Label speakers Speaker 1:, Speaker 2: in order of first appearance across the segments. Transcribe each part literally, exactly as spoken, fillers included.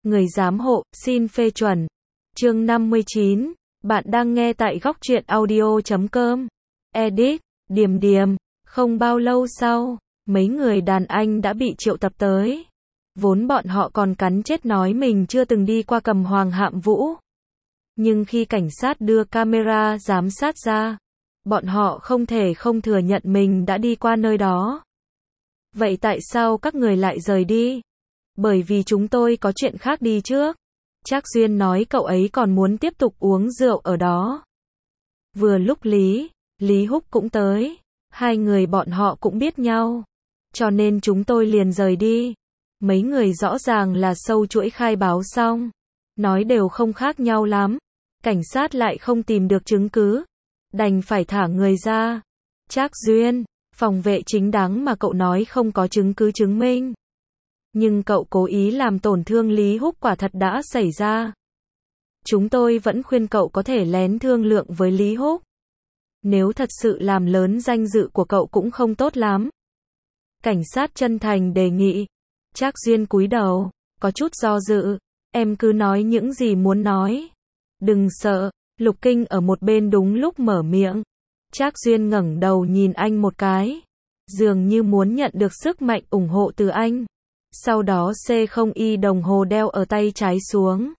Speaker 1: Người giám hộ, xin phê chuẩn. Chương năm mươi chín. Bạn đang nghe tại góc truyện audio chấm com. Edit, Điềm Điềm. Không bao lâu sau, mấy người đàn anh đã bị triệu tập tới. Vốn bọn họ còn cắn chết nói mình chưa từng đi qua Cầm Hoàng Hạm Vũ. Nhưng khi cảnh sát đưa camera giám sát ra, bọn họ không thể không thừa nhận mình đã đi qua nơi đó. Vậy tại sao các người lại rời đi? Bởi vì chúng tôi có chuyện khác đi trước. Trác Duyên nói cậu ấy còn muốn tiếp tục uống rượu ở đó. Vừa lúc Lý, Lý Húc cũng tới. Hai người bọn họ cũng biết nhau. Cho nên chúng tôi liền rời đi. Mấy người rõ ràng là sâu chuỗi khai báo xong. Nói đều không khác nhau lắm. Cảnh sát lại không tìm được chứng cứ. Đành phải thả người ra. Trác Duyên, phòng vệ chính đáng mà cậu nói không có chứng cứ chứng minh. Nhưng cậu cố ý làm tổn thương Lý Húc quả thật đã xảy ra. Chúng tôi vẫn khuyên cậu có thể lén thương lượng với Lý Húc. Nếu thật sự làm lớn danh dự của cậu cũng không tốt lắm. Cảnh sát chân thành đề nghị. Trác Duyên cúi đầu, có chút do dự. Em cứ nói những gì muốn nói. Đừng sợ. Lục Kinh ở một bên đúng lúc mở miệng. Trác Duyên ngẩng đầu nhìn anh một cái. Dường như muốn nhận được sức mạnh ủng hộ từ anh. Sau đó xê không y đồng hồ đeo ở tay trái xuống.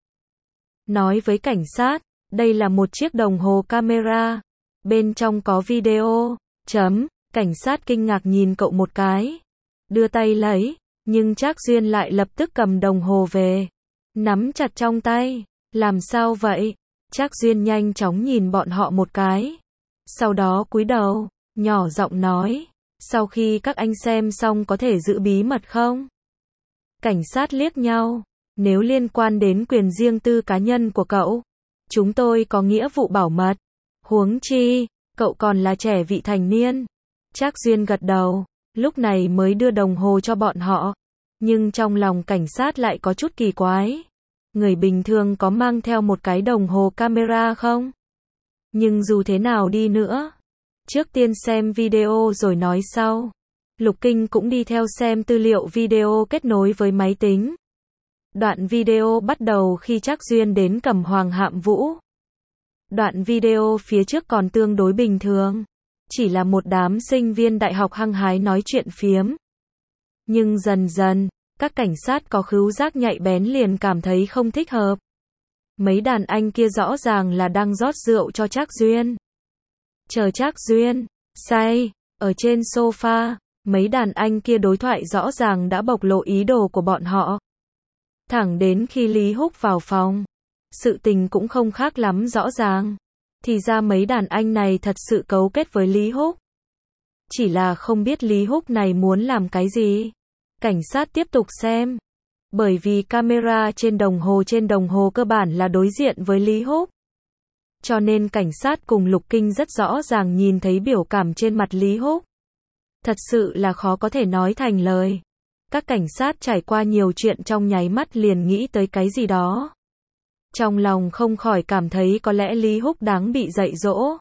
Speaker 1: Nói với cảnh sát, đây là một chiếc đồng hồ camera. Bên trong có video. Chấm. Cảnh sát kinh ngạc nhìn cậu một cái. Đưa tay lấy. Nhưng Trác Duyên lại lập tức cầm đồng hồ về. Nắm chặt trong tay. Làm sao vậy? Trác Duyên nhanh chóng nhìn bọn họ một cái. Sau đó cúi đầu, nhỏ giọng nói. Sau khi các anh xem xong có thể giữ bí mật không? Cảnh sát liếc nhau. Nếu liên quan đến quyền riêng tư cá nhân của cậu, chúng tôi có nghĩa vụ bảo mật. Huống chi, cậu còn là trẻ vị thành niên. Trác Duyên gật đầu, lúc này mới đưa đồng hồ cho bọn họ. Nhưng trong lòng cảnh sát lại có chút kỳ quái. Người bình thường có mang theo một cái đồng hồ camera không? Nhưng dù thế nào đi nữa, trước tiên xem video rồi nói sau. Lục Kinh cũng đi theo xem tư liệu video kết nối với máy tính. Đoạn video bắt đầu khi Trác Duyên đến Cầm Hoàng Hạm Vũ. Đoạn video phía trước còn tương đối bình thường. Chỉ là một đám sinh viên đại học hăng hái nói chuyện phiếm. Nhưng dần dần, các cảnh sát có khứu giác nhạy bén liền cảm thấy không thích hợp. Mấy đàn anh kia rõ ràng là đang rót rượu cho Trác Duyên. Chờ Trác Duyên, say, ở trên sofa, mấy đàn anh kia đối thoại rõ ràng đã bộc lộ ý đồ của bọn họ. Thẳng đến khi Lý Húc vào phòng, sự tình cũng không khác lắm rõ ràng. Thì ra mấy đàn anh này thật sự cấu kết với Lý Húc. Chỉ là không biết Lý Húc này muốn làm cái gì. Cảnh sát tiếp tục xem. Bởi vì camera trên đồng hồ trên đồng hồ cơ bản là đối diện với Lý Húc. Cho nên cảnh sát cùng Lục Kinh rất rõ ràng nhìn thấy biểu cảm trên mặt Lý Húc. Thật sự là khó có thể nói thành lời. Các cảnh sát trải qua nhiều chuyện trong nháy mắt liền nghĩ tới cái gì đó. Trong lòng không khỏi cảm thấy có lẽ Lý Húc đáng bị dạy dỗ.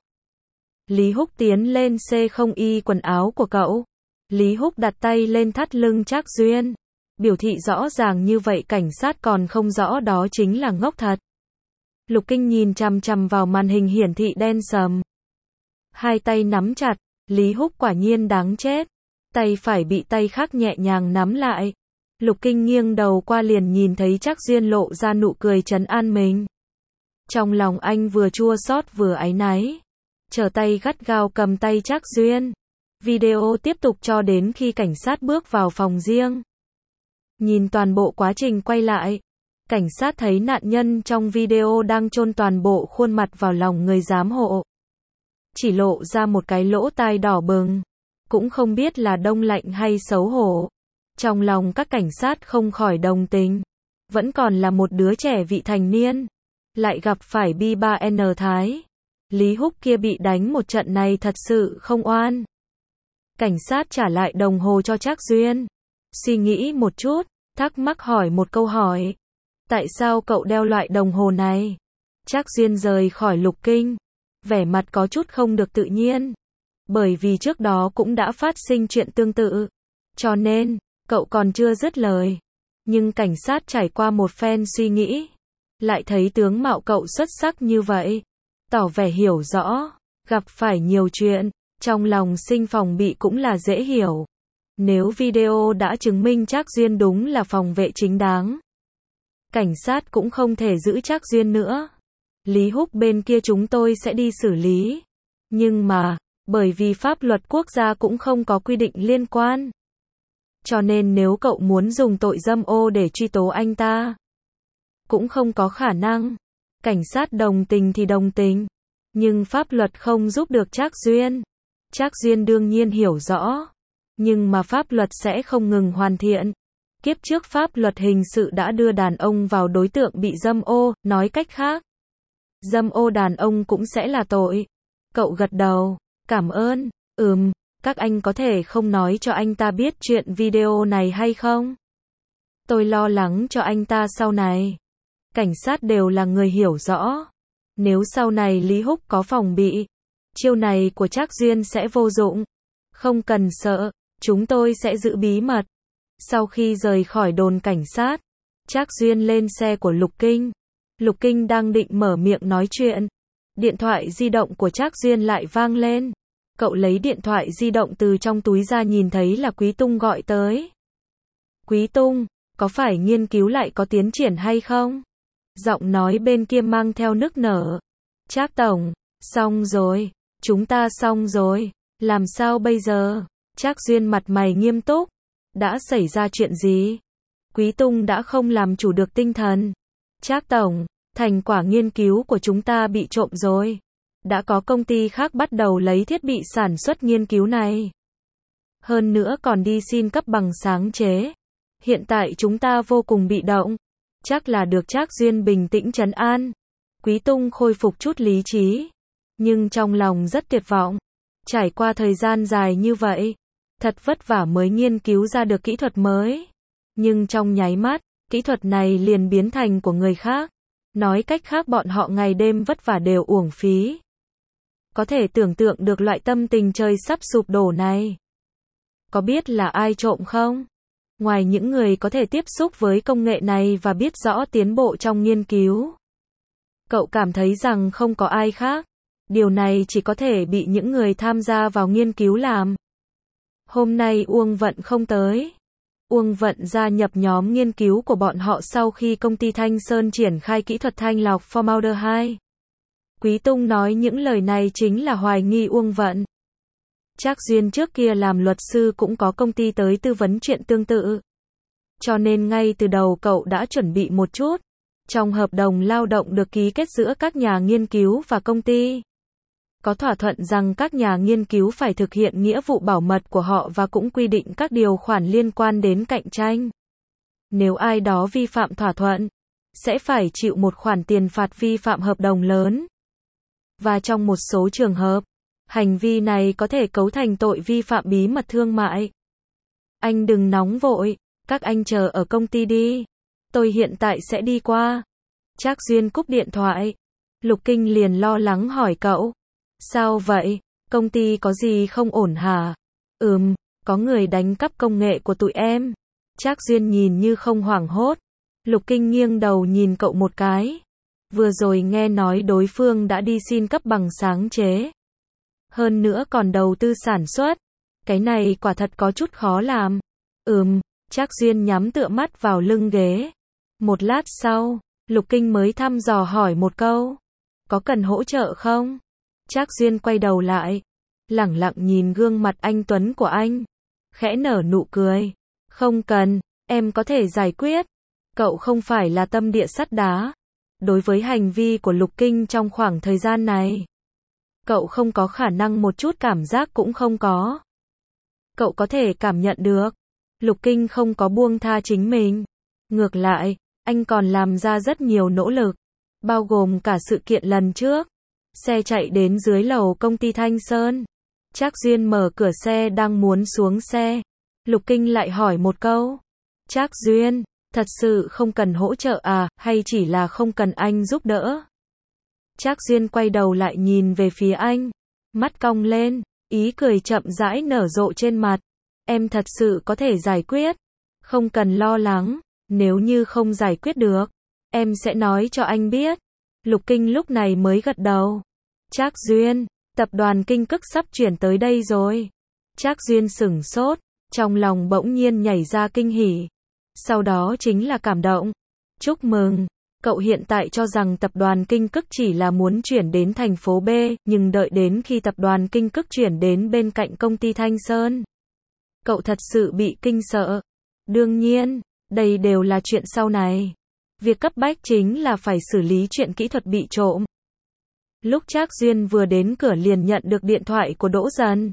Speaker 1: Lý Húc tiến lên xê không y quần áo của cậu. Lý Húc đặt tay lên thắt lưng Trác Duyên. Biểu thị rõ ràng như vậy cảnh sát còn không rõ đó chính là ngốc thật. Lục Kinh nhìn chằm chằm vào màn hình hiển thị đen sầm. Hai tay nắm chặt, Lý Húc quả nhiên đáng chết. Tay phải bị tay khác nhẹ nhàng nắm lại. Lục Kinh nghiêng đầu qua liền nhìn thấy Trác Duyên lộ ra nụ cười trấn an mình. Trong lòng anh vừa chua xót vừa áy náy. Trở tay gắt gao cầm tay Trác Duyên. Video tiếp tục cho đến khi cảnh sát bước vào phòng riêng. Nhìn toàn bộ quá trình quay lại, cảnh sát thấy nạn nhân trong video đang chôn toàn bộ khuôn mặt vào lòng người giám hộ. Chỉ lộ ra một cái lỗ tai đỏ bừng, cũng không biết là đông lạnh hay xấu hổ. Trong lòng các cảnh sát không khỏi đồng tình, vẫn còn là một đứa trẻ vị thành niên, lại gặp phải bi ba en Thái. Lý Húc kia bị đánh một trận này thật sự không oan. Cảnh sát trả lại đồng hồ cho Trác Duyên. Suy nghĩ một chút, thắc mắc hỏi một câu hỏi. Tại sao cậu đeo loại đồng hồ này? Trác Duyên rời khỏi Lục Kinh. Vẻ mặt có chút không được tự nhiên. Bởi vì trước đó cũng đã phát sinh chuyện tương tự. Cho nên, cậu còn chưa dứt lời. Nhưng cảnh sát trải qua một phen suy nghĩ, lại thấy tướng mạo cậu xuất sắc như vậy, tỏ vẻ hiểu rõ, gặp phải nhiều chuyện, trong lòng sinh phòng bị cũng là dễ hiểu. Nếu video đã chứng minh Trác Duyên đúng là phòng vệ chính đáng, cảnh sát cũng không thể giữ Trác Duyên nữa. Lý Húc bên kia chúng tôi sẽ đi xử lý. Nhưng mà, bởi vì pháp luật quốc gia cũng không có quy định liên quan. Cho nên nếu cậu muốn dùng tội dâm ô để truy tố anh ta, cũng không có khả năng. Cảnh sát đồng tình thì đồng tình, nhưng pháp luật không giúp được Trác Duyên. Trác Duyên đương nhiên hiểu rõ, nhưng mà pháp luật sẽ không ngừng hoàn thiện. Kiếp trước pháp luật hình sự đã đưa đàn ông vào đối tượng bị dâm ô, nói cách khác, dâm ô đàn ông cũng sẽ là tội. Cậu gật đầu, cảm ơn, ừm, các anh có thể không nói cho anh ta biết chuyện video này hay không? Tôi lo lắng cho anh ta sau này. Cảnh sát đều là người hiểu rõ. Nếu sau này Lý Húc có phòng bị, chiêu này của Trác Duyên sẽ vô dụng. Không cần sợ, chúng tôi sẽ giữ bí mật. Sau khi rời khỏi đồn cảnh sát, Trác Duyên lên xe của Lục Kinh. Lục Kinh đang định mở miệng nói chuyện. Điện thoại di động của Trác Duyên lại vang lên. Cậu lấy điện thoại di động từ trong túi ra, nhìn thấy là Quý Tung gọi tới. Quý Tung, có phải nghiên cứu lại có tiến triển hay không? Giọng nói bên kia mang theo nức nở. Trác tổng, xong rồi, chúng ta xong rồi, làm sao bây giờ? Trác Duyên mặt mày nghiêm túc. Đã xảy ra chuyện gì? Quý Tung đã không làm chủ được tinh thần. Trác tổng, thành quả nghiên cứu của chúng ta bị trộm rồi. Đã có công ty khác bắt đầu lấy thiết bị sản xuất nghiên cứu này. Hơn nữa còn đi xin cấp bằng sáng chế. Hiện tại chúng ta vô cùng bị động. Chắc là được Trác Duyên bình tĩnh trấn an. Quý Tung khôi phục chút lý trí, nhưng trong lòng rất tuyệt vọng. Trải qua thời gian dài như vậy, thật vất vả mới nghiên cứu ra được kỹ thuật mới. Nhưng trong nháy mắt, kỹ thuật này liền biến thành của người khác. Nói cách khác bọn họ ngày đêm vất vả đều uổng phí. Có thể tưởng tượng được loại tâm tình trời sắp sụp đổ này. Có biết là ai trộm không? Ngoài những người có thể tiếp xúc với công nghệ này và biết rõ tiến bộ trong nghiên cứu, cậu cảm thấy rằng không có ai khác. Điều này chỉ có thể bị những người tham gia vào nghiên cứu làm. Hôm nay Uông Vận không tới. Uông Vận gia nhập nhóm nghiên cứu của bọn họ sau khi công ty Thanh Sơn triển khai kỹ thuật thanh lọc Formaldehyde hai. Quý Tung nói những lời này chính là hoài nghi Uông Vận. Trác Duyên trước kia làm luật sư cũng có công ty tới tư vấn chuyện tương tự. Cho nên ngay từ đầu cậu đã chuẩn bị một chút. Trong hợp đồng lao động được ký kết giữa các nhà nghiên cứu và công ty, có thỏa thuận rằng các nhà nghiên cứu phải thực hiện nghĩa vụ bảo mật của họ và cũng quy định các điều khoản liên quan đến cạnh tranh. Nếu ai đó vi phạm thỏa thuận, sẽ phải chịu một khoản tiền phạt vi phạm hợp đồng lớn. Và trong một số trường hợp, hành vi này có thể cấu thành tội vi phạm bí mật thương mại. Anh đừng nóng vội, các anh chờ ở công ty đi. Tôi hiện tại sẽ đi qua. Trác Duyên cúp điện thoại. Lục Kinh liền lo lắng hỏi cậu. Sao vậy? Công ty có gì không ổn hả? Ừm, có người đánh cắp công nghệ của tụi em. Trác Duyên nhìn như không hoảng hốt. Lục Kinh nghiêng đầu nhìn cậu một cái. Vừa rồi nghe nói đối phương đã đi xin cấp bằng sáng chế. Hơn nữa còn đầu tư sản xuất. Cái này quả thật có chút khó làm. Ừm, Trác Duyên nhắm tựa mắt vào lưng ghế. Một lát sau, Lục Kinh mới thăm dò hỏi một câu. Có cần hỗ trợ không? Trác Duyên quay đầu lại, lẳng lặng nhìn gương mặt anh tuấn của anh, khẽ nở nụ cười. Không cần, em có thể giải quyết. Cậu không phải là tâm địa sắt đá. Đối với hành vi của Lục Kinh trong khoảng thời gian này, cậu không có khả năng một chút cảm giác cũng không có. Cậu có thể cảm nhận được, Lục Kinh không có buông tha chính mình. Ngược lại, anh còn làm ra rất nhiều nỗ lực, bao gồm cả sự kiện lần trước. Xe chạy đến dưới lầu công ty Thanh Sơn. Trác Duyên mở cửa xe đang muốn xuống xe. Lục Kinh lại hỏi một câu. Trác Duyên, thật sự không cần hỗ trợ à, hay chỉ là không cần anh giúp đỡ? Trác Duyên quay đầu lại nhìn về phía anh. Mắt cong lên, ý cười chậm rãi nở rộ trên mặt. Em thật sự có thể giải quyết. Không cần lo lắng. Nếu như không giải quyết được, em sẽ nói cho anh biết. Lục Kinh lúc này mới gật đầu. Trác Duyên, tập đoàn Kinh Cức sắp chuyển tới đây rồi. Trác Duyên sửng sốt, trong lòng bỗng nhiên nhảy ra kinh hỉ. Sau đó chính là cảm động. Chúc mừng, cậu hiện tại cho rằng tập đoàn Kinh Cức chỉ là muốn chuyển đến thành phố B, nhưng đợi đến khi tập đoàn Kinh Cức chuyển đến bên cạnh công ty Thanh Sơn, cậu thật sự bị kinh sợ. Đương nhiên, đây đều là chuyện sau này. Việc cấp bách chính là phải xử lý chuyện kỹ thuật bị trộm. Lúc Trác Duyên vừa đến cửa liền nhận được điện thoại của Đỗ Dần.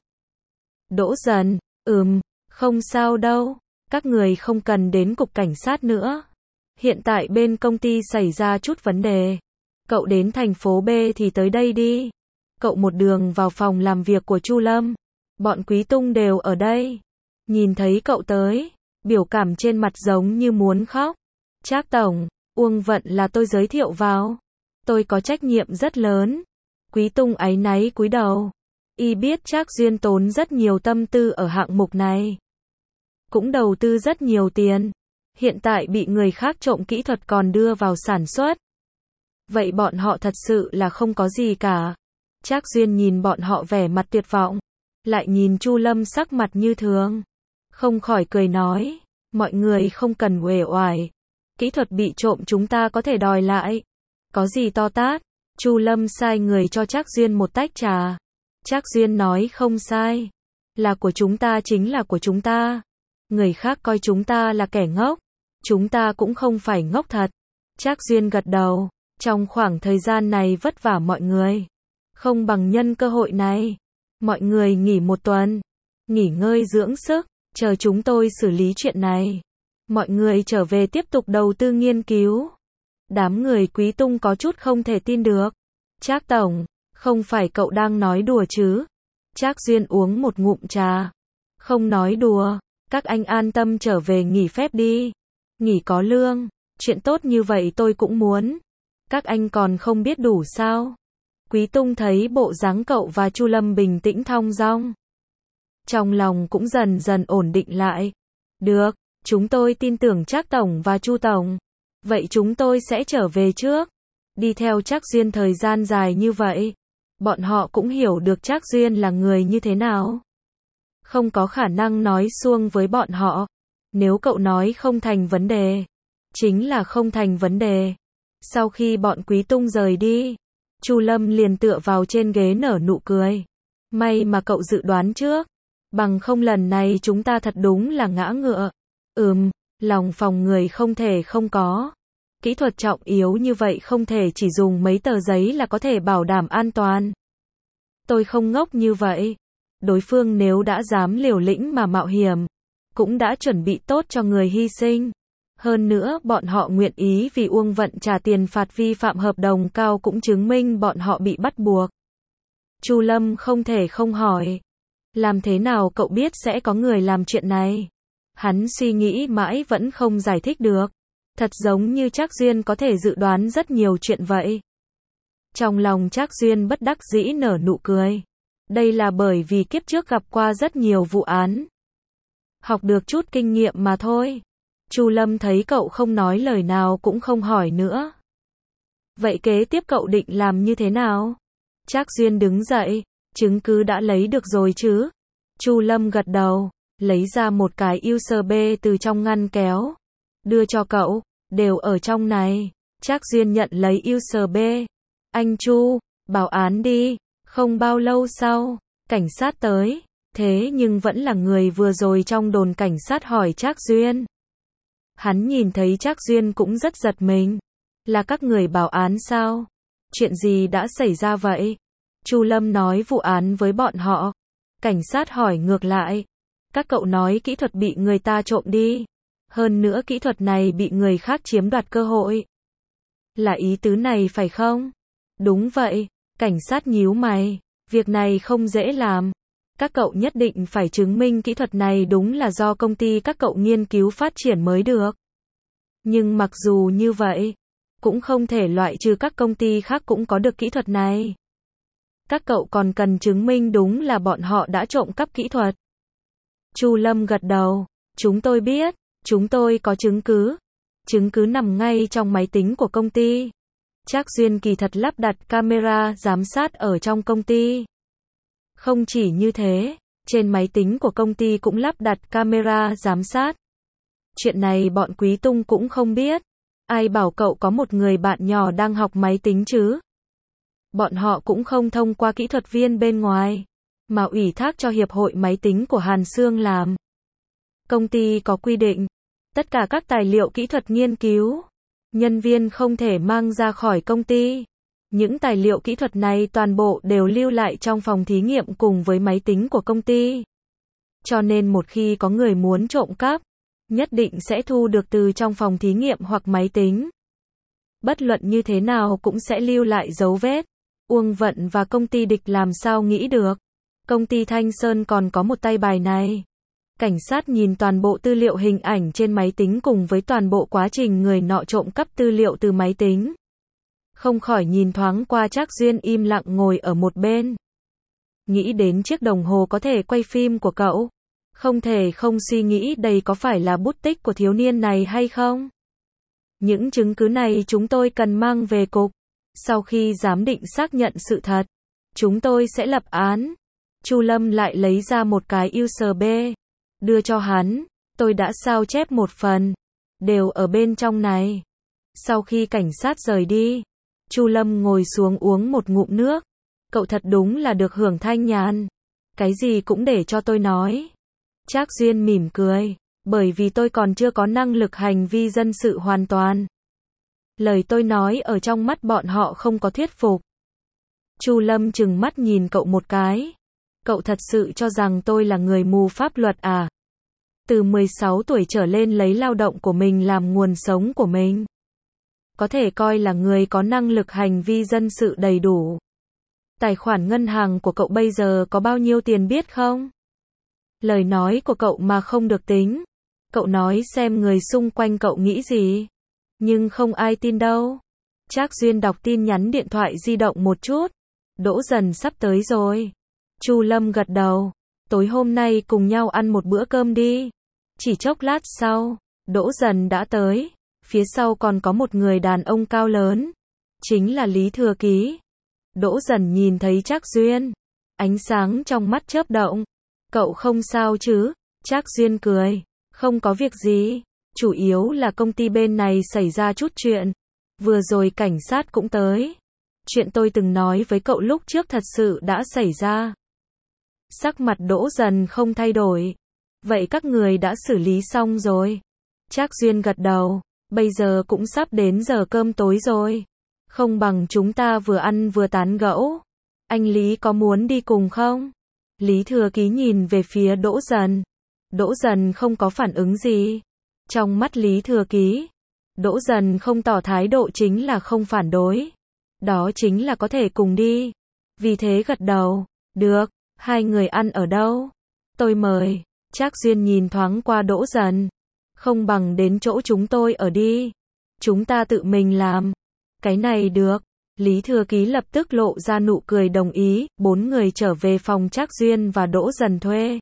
Speaker 1: Đỗ Dần, ừm, không sao đâu, các người không cần đến cục cảnh sát nữa. Hiện tại bên công ty xảy ra chút vấn đề. Cậu đến thành phố B thì tới đây đi. Cậu một đường vào phòng làm việc của Chu Lâm. Bọn Quý Tung đều ở đây. Nhìn thấy cậu tới, biểu cảm trên mặt giống như muốn khóc. Trác tổng, Uông Vận là tôi giới thiệu vào. Tôi có trách nhiệm rất lớn. Quý Tung áy náy cúi đầu. Y biết Trác Duyên tốn rất nhiều tâm tư ở hạng mục này. Cũng đầu tư rất nhiều tiền. Hiện tại bị người khác trộm kỹ thuật còn đưa vào sản xuất. Vậy bọn họ thật sự là không có gì cả. Trác Duyên nhìn bọn họ vẻ mặt tuyệt vọng. Lại nhìn Chu Lâm sắc mặt như thường. Không khỏi cười nói. Mọi người không cần uể oải. Kỹ thuật bị trộm chúng ta có thể đòi lại. Có gì to tát. Chu Lâm sai người cho Trác Duyên một tách trà. Trác Duyên nói không sai. Là của chúng ta chính là của chúng ta. Người khác coi chúng ta là kẻ ngốc. Chúng ta cũng không phải ngốc thật. Trác Duyên gật đầu. Trong khoảng thời gian này vất vả mọi người. Không bằng nhân cơ hội này. Mọi người nghỉ một tuần. Nghỉ ngơi dưỡng sức. Chờ chúng tôi xử lý chuyện này. Mọi người trở về tiếp tục đầu tư nghiên cứu. Đám người Quý Tung có chút không thể tin được. Trác tổng, không phải cậu đang nói đùa chứ? Trác Duyên uống một ngụm trà. Không nói đùa. Các anh an tâm trở về nghỉ phép đi. Nghỉ có lương. Chuyện tốt như vậy tôi cũng muốn. Các anh còn không biết đủ sao? Quý Tung thấy bộ dáng cậu và Chu Lâm bình tĩnh thong dong. Trong lòng cũng dần dần ổn định lại. Được, chúng tôi tin tưởng Trác tổng và Chu tổng. Vậy chúng tôi sẽ trở về trước. Đi theo Trác Duyên thời gian dài như vậy. Bọn họ cũng hiểu được Trác Duyên là người như thế nào. Không có khả năng nói suông với bọn họ. Nếu cậu nói không thành vấn đề, chính là không thành vấn đề. Sau khi bọn Quý Tung rời đi, Chu Lâm liền tựa vào trên ghế nở nụ cười. May mà cậu dự đoán trước. Bằng không lần này chúng ta thật đúng là ngã ngựa. Ừm, lòng phòng người không thể không có. Kỹ thuật trọng yếu như vậy không thể chỉ dùng mấy tờ giấy là có thể bảo đảm an toàn. Tôi không ngốc như vậy. Đối phương nếu đã dám liều lĩnh mà mạo hiểm, cũng đã chuẩn bị tốt cho người hy sinh. Hơn nữa bọn họ nguyện ý vì Uông Vận trả tiền phạt vi phạm hợp đồng cao cũng chứng minh bọn họ bị bắt buộc. Chu Lâm không thể không hỏi. Làm thế nào cậu biết sẽ có người làm chuyện này? Hắn suy nghĩ mãi vẫn không giải thích được. Thật giống như Trác Duyên có thể dự đoán rất nhiều chuyện vậy. Trong lòng Trác Duyên bất đắc dĩ nở nụ cười. Đây là bởi vì kiếp trước gặp qua rất nhiều vụ án. Học được chút kinh nghiệm mà thôi. Chu Lâm thấy cậu không nói lời nào cũng không hỏi nữa. Vậy kế tiếp cậu định làm như thế nào? Trác Duyên đứng dậy. Chứng cứ đã lấy được rồi chứ? Chu Lâm gật đầu. Lấy ra một cái u ét bê từ trong ngăn kéo. Đưa cho cậu. Đều ở trong này. Trác Duyên nhận lấy u ét bê. Anh Chu, báo án đi. Không bao lâu sau, cảnh sát tới. Thế nhưng vẫn là người vừa rồi trong đồn cảnh sát hỏi Trác Duyên. Hắn nhìn thấy Trác Duyên cũng rất giật mình. Là các người báo án sao? Chuyện gì đã xảy ra vậy? Chu Lâm nói vụ án với bọn họ. Cảnh sát hỏi ngược lại. Các cậu nói kỹ thuật bị người ta trộm đi. Hơn nữa kỹ thuật này bị người khác chiếm đoạt cơ hội. Là ý tứ này phải không? Đúng vậy. Cảnh sát nhíu mày. Việc này không dễ làm. Các cậu nhất định phải chứng minh kỹ thuật này đúng là do công ty các cậu nghiên cứu phát triển mới được. Nhưng mặc dù như vậy, cũng không thể loại trừ các công ty khác cũng có được kỹ thuật này. Các cậu còn cần chứng minh đúng là bọn họ đã trộm cắp kỹ thuật. Chu Lâm gật đầu. Chúng tôi biết, chúng tôi có chứng cứ. Chứng cứ nằm ngay trong máy tính của công ty. Trác Duyên kỳ thật lắp đặt camera giám sát ở trong công ty. Không chỉ như thế, trên máy tính của công ty cũng lắp đặt camera giám sát. Chuyện này bọn Quý Tung cũng không biết. Ai bảo cậu có một người bạn nhỏ đang học máy tính chứ? Bọn họ cũng không thông qua kỹ thuật viên bên ngoài, mà ủy thác cho Hiệp hội Máy tính của Hàn Sương làm. Công ty có quy định, tất cả các tài liệu kỹ thuật nghiên cứu, nhân viên không thể mang ra khỏi công ty. Những tài liệu kỹ thuật này toàn bộ đều lưu lại trong phòng thí nghiệm cùng với máy tính của công ty. Cho nên một khi có người muốn trộm cắp, nhất định sẽ thu được từ trong phòng thí nghiệm hoặc máy tính. Bất luận như thế nào cũng sẽ lưu lại dấu vết. Uông Vận và công ty địch làm sao nghĩ được. Công ty Thanh Sơn còn có một tay bài này. Cảnh sát nhìn toàn bộ tư liệu hình ảnh trên máy tính cùng với toàn bộ quá trình người nọ trộm cắp tư liệu từ máy tính. Không khỏi nhìn thoáng qua Trác Duyên im lặng ngồi ở một bên. Nghĩ đến chiếc đồng hồ có thể quay phim của cậu. Không thể không suy nghĩ đây có phải là bút tích của thiếu niên này hay không? Những chứng cứ này chúng tôi cần mang về cục. Sau khi giám định xác nhận sự thật, chúng tôi sẽ lập án. Chu Lâm lại lấy ra một cái u ét bê, đưa cho hắn. Tôi đã sao chép một phần, đều ở bên trong này. Sau khi cảnh sát rời đi, Chu Lâm ngồi xuống uống một ngụm nước. Cậu thật đúng là được hưởng thanh nhàn. Cái gì cũng để cho tôi nói. Trác Duyên mỉm cười, bởi vì tôi còn chưa có năng lực hành vi dân sự hoàn toàn. Lời tôi nói ở trong mắt bọn họ không có thuyết phục. Chu Lâm trừng mắt nhìn cậu một cái. Cậu thật sự cho rằng tôi là người mù pháp luật à? Từ mười sáu tuổi trở lên lấy lao động của mình làm nguồn sống của mình. Có thể coi là người có năng lực hành vi dân sự đầy đủ. Tài khoản ngân hàng của cậu bây giờ có bao nhiêu tiền biết không? Lời nói của cậu mà không được tính. Cậu nói xem người xung quanh cậu nghĩ gì. Nhưng không ai tin đâu. Trác Duyên đọc tin nhắn điện thoại di động một chút. Đỗ Dần sắp tới rồi. Chu Lâm gật đầu. Tối hôm nay cùng nhau ăn một bữa cơm đi. Chỉ chốc lát sau, Đỗ Dần đã tới. Phía sau còn có một người đàn ông cao lớn. Chính là Lý Thừa Ký. Đỗ Dần nhìn thấy Trác Duyên. Ánh sáng trong mắt chớp động. Cậu không sao chứ? Trác Duyên cười. Không có việc gì. Chủ yếu là công ty bên này xảy ra chút chuyện. Vừa rồi cảnh sát cũng tới. Chuyện tôi từng nói với cậu lúc trước thật sự đã xảy ra. Sắc mặt Đỗ Dần không thay đổi. Vậy các người đã xử lý xong rồi? Trác Duyên gật đầu. Bây giờ cũng sắp đến giờ cơm tối rồi. Không bằng chúng ta vừa ăn vừa tán gẫu. Anh Lý có muốn đi cùng không? Lý Thừa Ký nhìn về phía Đỗ Dần. Đỗ Dần không có phản ứng gì. Trong mắt Lý Thừa Ký, Đỗ Dần không tỏ thái độ chính là không phản đối. Đó chính là có thể cùng đi. Vì thế gật đầu. Được, hai người ăn ở đâu? Tôi mời. Trác Duyên nhìn thoáng qua Đỗ Dần. Không bằng đến chỗ chúng tôi ở đi. Chúng ta tự mình làm. Cái này được. Lý Thừa Ký lập tức lộ ra nụ cười đồng ý. Bốn người trở về phòng Trác Duyên và Đỗ Dần thuê.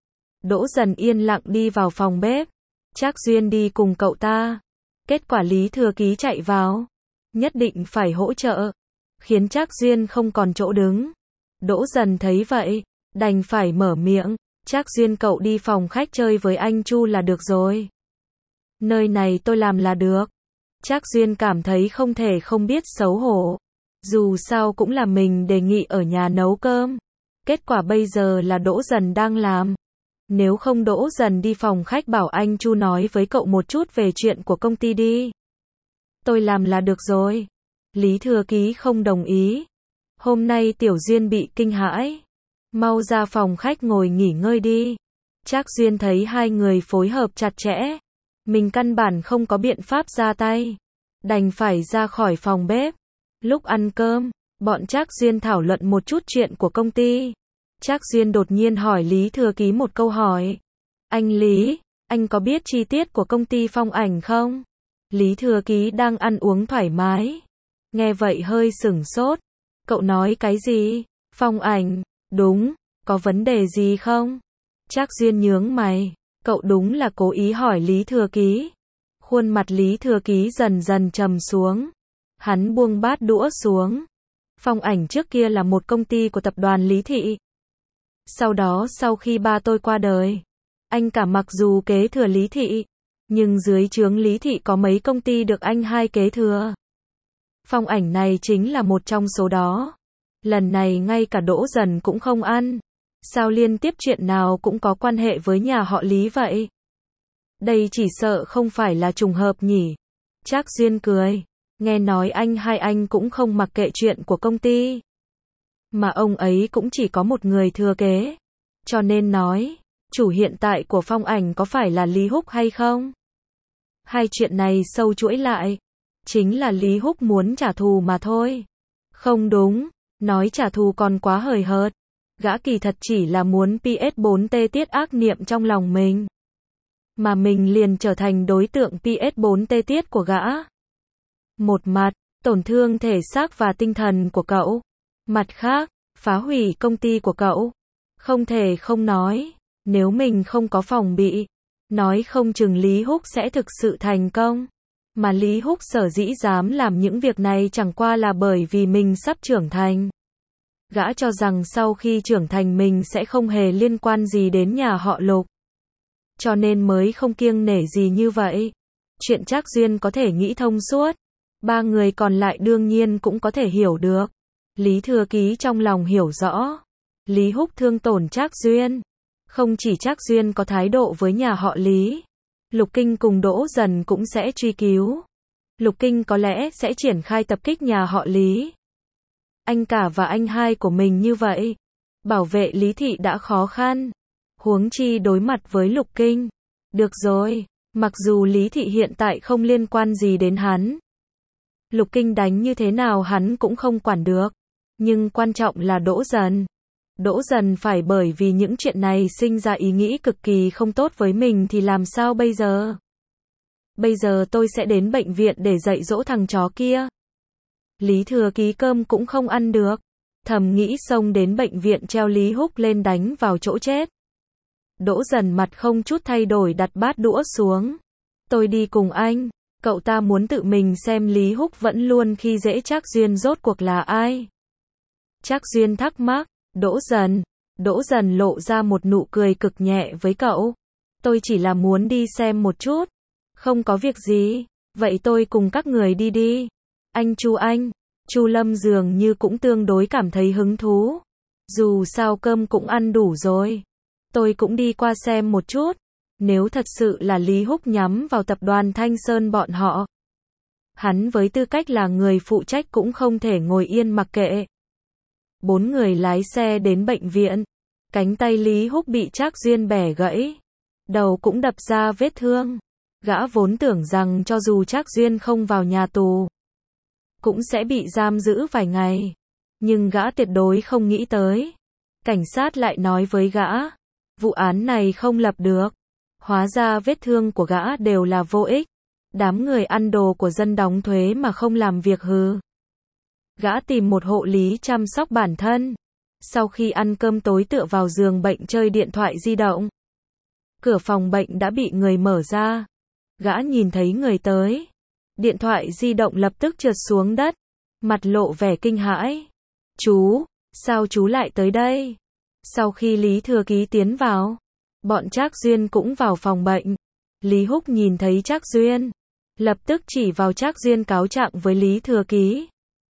Speaker 1: Đỗ Dần yên lặng đi vào phòng bếp. Trác Duyên đi cùng cậu ta. Kết quả Lý Thừa Ký chạy vào. Nhất định phải hỗ trợ. Khiến Trác Duyên không còn chỗ đứng. Đỗ Dần thấy vậy, đành phải mở miệng. Trác Duyên cậu đi phòng khách chơi với anh Chu là được rồi. Nơi này tôi làm là được. Trác Duyên cảm thấy không thể không biết xấu hổ. Dù sao cũng là mình đề nghị ở nhà nấu cơm. Kết quả bây giờ là Đỗ Dần đang làm. Nếu không Đỗ Dần đi phòng khách bảo anh Chu nói với cậu một chút về chuyện của công ty đi. Tôi làm là được rồi. Lý Thừa Ký không đồng ý. Hôm nay Tiểu Duyên bị kinh hãi. Mau ra phòng khách ngồi nghỉ ngơi đi. Trác Duyên thấy hai người phối hợp chặt chẽ. Mình căn bản không có biện pháp ra tay. Đành phải ra khỏi phòng bếp. Lúc ăn cơm, bọn Trác Duyên thảo luận một chút chuyện của công ty. Trác Duyên đột nhiên hỏi Lý Thừa Ký một câu hỏi. Anh Lý, anh có biết chi tiết của công ty Phong Ảnh không? Lý Thừa Ký đang ăn uống thoải mái. Nghe vậy hơi sửng sốt. Cậu nói cái gì? Phong Ảnh, đúng, có vấn đề gì không? Trác Duyên nhướng mày. Cậu đúng là cố ý hỏi Lý Thừa Ký. Khuôn mặt Lý Thừa Ký dần dần trầm xuống. Hắn buông bát đũa xuống. Phong ảnh trước kia là một công ty của tập đoàn Lý Thị. Sau đó sau khi ba tôi qua đời, anh cả mặc dù kế thừa Lý Thị, nhưng dưới trướng Lý Thị có mấy công ty được anh hai kế thừa. Phong ảnh này chính là một trong số đó. Lần này ngay cả Đỗ Dần cũng không ăn. Sao liên tiếp chuyện nào cũng có quan hệ với nhà họ Lý vậy? Đây chỉ sợ không phải là trùng hợp nhỉ? Trác Duyên cười. Nghe nói anh hai anh cũng không mặc kệ chuyện của công ty. Mà ông ấy cũng chỉ có một người thừa kế. Cho nên nói, chủ hiện tại của Phong ảnh có phải là Lý Húc hay không? Hai chuyện này sâu chuỗi lại. Chính là Lý Húc muốn trả thù mà thôi. Không đúng, nói trả thù còn quá hời hợt. Gã kỳ thật chỉ là muốn pê ét bốn tê tiết ác niệm trong lòng mình. Mà mình liền trở thành đối tượng pê ét bốn tê tiết của gã. Một mặt, tổn thương thể xác và tinh thần của cậu. Mặt khác, phá hủy công ty của cậu. Không thể không nói, nếu mình không có phòng bị, nói không chừng Lý Húc sẽ thực sự thành công. Mà Lý Húc sở dĩ dám làm những việc này chẳng qua là bởi vì mình sắp trưởng thành. Gã cho rằng sau khi trưởng thành mình sẽ không hề liên quan gì đến nhà họ Lục. Cho nên mới không kiêng nể gì như vậy. Chuyện Trác Duyên có thể nghĩ thông suốt. Ba người còn lại đương nhiên cũng có thể hiểu được. Lý Thừa Ký trong lòng hiểu rõ. Lý Húc thương tổn Trác Duyên. Không chỉ Trác Duyên có thái độ với nhà họ Lý. Lục Kinh cùng Đỗ Dần cũng sẽ truy cứu. Lục Kinh có lẽ sẽ triển khai tập kích nhà họ Lý. Anh cả và anh hai của mình như vậy. Bảo vệ Lý Thị đã khó khăn. Huống chi đối mặt với Lục Kinh. Được rồi, mặc dù Lý Thị hiện tại không liên quan gì đến hắn. Lục Kinh đánh như thế nào hắn cũng không quản được. Nhưng quan trọng là Đỗ Dần. Đỗ Dần phải bởi vì những chuyện này sinh ra ý nghĩ cực kỳ không tốt với mình thì làm sao bây giờ? Bây giờ tôi sẽ đến bệnh viện để dạy dỗ thằng chó kia. Lý Thừa Ký cơm cũng không ăn được. Thầm nghĩ xông đến bệnh viện treo Lý Húc lên đánh vào chỗ chết. Đỗ Dần mặt không chút thay đổi đặt bát đũa xuống. Tôi đi cùng anh. Cậu ta muốn tự mình xem Lý Húc vẫn luôn khi dễ Trác Duyên rốt cuộc là ai. Trác Duyên thắc mắc. Đỗ Dần. Đỗ Dần lộ ra một nụ cười cực nhẹ với cậu. Tôi chỉ là muốn đi xem một chút. Không có việc gì. Vậy tôi cùng các người đi đi. Anh Chu anh. Chu Lâm dường như cũng tương đối cảm thấy hứng thú. Dù sao cơm cũng ăn đủ rồi. Tôi cũng đi qua xem một chút. Nếu thật sự là Lý Húc nhắm vào tập đoàn Thanh Sơn bọn họ. Hắn với tư cách là người phụ trách cũng không thể ngồi yên mặc kệ. Bốn người lái xe đến bệnh viện. Cánh tay Lý Húc bị Trác Duyên bẻ gãy. Đầu cũng đập ra vết thương. Gã vốn tưởng rằng cho dù Trác Duyên không vào nhà tù, cũng sẽ bị giam giữ vài ngày. Nhưng gã tuyệt đối không nghĩ tới. Cảnh sát lại nói với gã. Vụ án này không lập được. Hóa ra vết thương của gã đều là vô ích. Đám người ăn đồ của dân đóng thuế mà không làm việc hừ. Gã tìm một hộ lý chăm sóc bản thân. Sau khi ăn cơm tối tựa vào giường bệnh chơi điện thoại di động. Cửa phòng bệnh đã bị người mở ra. Gã nhìn thấy người tới. Điện thoại di động lập tức trượt xuống đất. Mặt lộ vẻ kinh hãi. Chú, sao chú lại tới đây? Sau khi Lý Thừa Ký tiến vào, bọn Trác Duyên cũng vào phòng bệnh. Lý Húc nhìn thấy Trác Duyên, lập tức chỉ vào Trác Duyên cáo trạng với Lý Thừa Ký.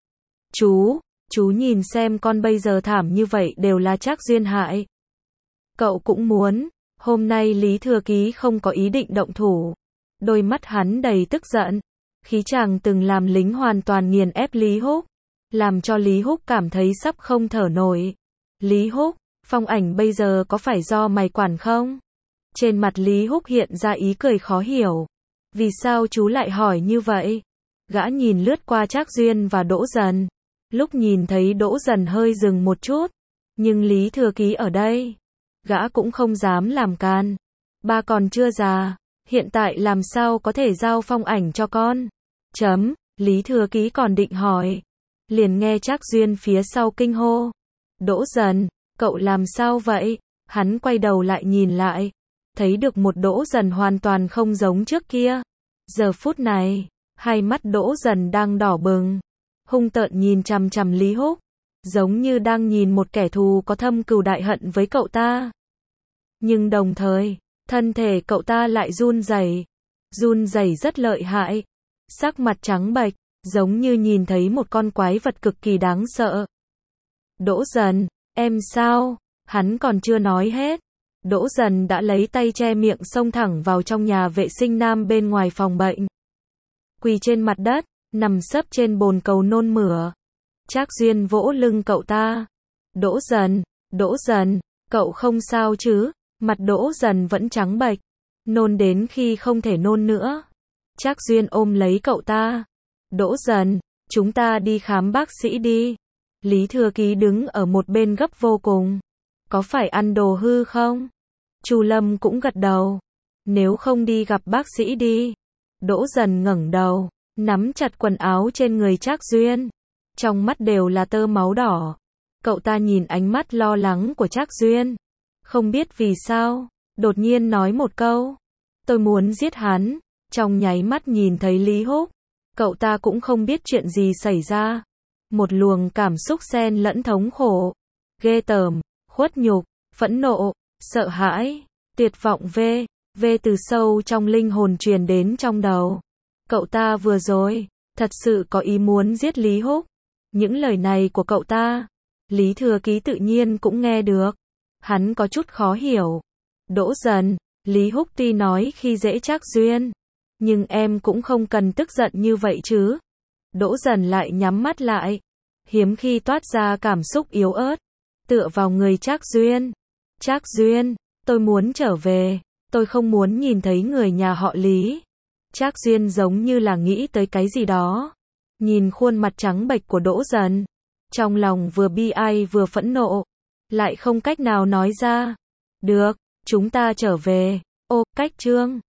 Speaker 1: Chú, chú nhìn xem con bây giờ thảm như vậy đều là Trác Duyên hại. Cậu cũng muốn, hôm nay Lý Thừa Ký không có ý định động thủ. Đôi mắt hắn đầy tức giận. Khí chàng từng làm lính hoàn toàn nghiền ép Lý Húc. Làm cho Lý Húc cảm thấy sắp không thở nổi. Lý Húc, Phong ảnh bây giờ có phải do mày quản không? Trên mặt Lý Húc hiện ra ý cười khó hiểu. Vì sao chú lại hỏi như vậy? Gã nhìn lướt qua Trác Duyên và Đỗ Dần. Lúc nhìn thấy Đỗ Dần hơi dừng một chút. Nhưng Lý Thừa Ký ở đây. Gã cũng không dám làm can. Ba còn chưa già. Hiện tại làm sao có thể giao Phong ảnh cho con? Chấm, Lý Thừa Ký còn định hỏi. Liền nghe Trác Duyên phía sau kinh hô. Đỗ Dần, cậu làm sao vậy? Hắn quay đầu lại nhìn lại. Thấy được một Đỗ Dần hoàn toàn không giống trước kia. Giờ phút này, hai mắt Đỗ Dần đang đỏ bừng, hung tợn nhìn chằm chằm Lý Húc, giống như đang nhìn một kẻ thù có thâm cừu đại hận với cậu ta. Nhưng đồng thời, thân thể cậu ta lại run rẩy, run rẩy rất lợi hại, sắc mặt trắng bệch, giống như nhìn thấy một con quái vật cực kỳ đáng sợ. Đỗ Dần, em sao? Hắn còn chưa nói hết. Đỗ Dần đã lấy tay che miệng xông thẳng vào trong nhà vệ sinh nam bên ngoài phòng bệnh. Quỳ trên mặt đất, nằm sấp trên bồn cầu nôn mửa. Trác Duyên vỗ lưng cậu ta. Đỗ Dần, Đỗ Dần, cậu không sao chứ? Mặt Đỗ Dần vẫn trắng bệch, nôn đến khi không thể nôn nữa. Trác Duyên ôm lấy cậu ta. Đỗ Dần, chúng ta đi khám bác sĩ đi. Lý Thư Ký đứng ở một bên gấp vô cùng. Có phải ăn đồ hư không? Chu Lâm cũng gật đầu. Nếu không đi gặp bác sĩ đi. Đỗ Dần ngẩng đầu, nắm chặt quần áo trên người Trác Duyên. Trong mắt đều là tơ máu đỏ. Cậu ta nhìn ánh mắt lo lắng của Trác Duyên. Không biết vì sao, đột nhiên nói một câu. Tôi muốn giết hắn. Trong nháy mắt nhìn thấy Lý Húc, cậu ta cũng không biết chuyện gì xảy ra. Một luồng cảm xúc xen lẫn thống khổ, ghê tởm, khuất nhục, phẫn nộ, sợ hãi, tuyệt vọng về, về từ sâu trong linh hồn truyền đến trong đầu. Cậu ta vừa rồi, thật sự có ý muốn giết Lý Húc. Những lời này của cậu ta, Lý Thừa Ký tự nhiên cũng nghe được. Hắn có chút khó hiểu. Đỗ Dần, Lý Húc tuy nói khi dễ Trác Duyên, nhưng em cũng không cần tức giận như vậy chứ. Đỗ Dần lại nhắm mắt lại, hiếm khi toát ra cảm xúc yếu ớt, tựa vào người Trác Duyên. Trác Duyên, tôi muốn trở về, tôi không muốn nhìn thấy người nhà họ Lý. Trác Duyên giống như là nghĩ tới cái gì đó, nhìn khuôn mặt trắng bệch của Đỗ Dần, trong lòng vừa bi ai vừa phẫn nộ, lại không cách nào nói ra. Được, chúng ta trở về. Ô, cách Trương